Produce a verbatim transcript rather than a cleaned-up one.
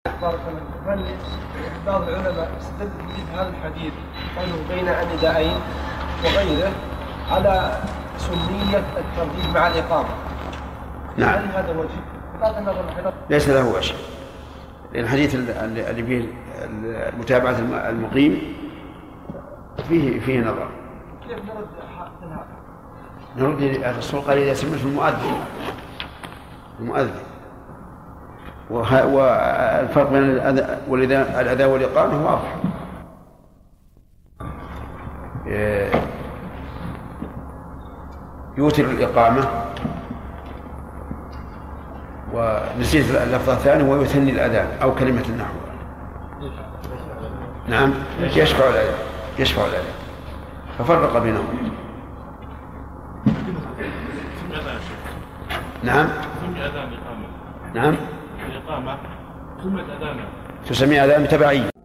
بارك الله. هل بعض العلماء استدل بهذا الحديث قوله بين النداءين وغيره على سنية الترديد مع الإقامة؟ نعم. هل هذا وجه؟ ليس له وجه، لأن الحديث اللي فيه متابعة المقيم فيه فيه نظر. كيف نرد هذا؟ نرد الرسول قال إذا سمعت المؤذن المؤذن والفرق بين الأذان والإقامة واضح. يوتر الإقامة ونسيت اللفظ الثاني ويثني الأذان أو كلمة النحو. نعم يشفع الأذان يشفع الأذان ففرق بينهم. نعم نعم الإقامة سمت أذانا تسمي أذان تبعي.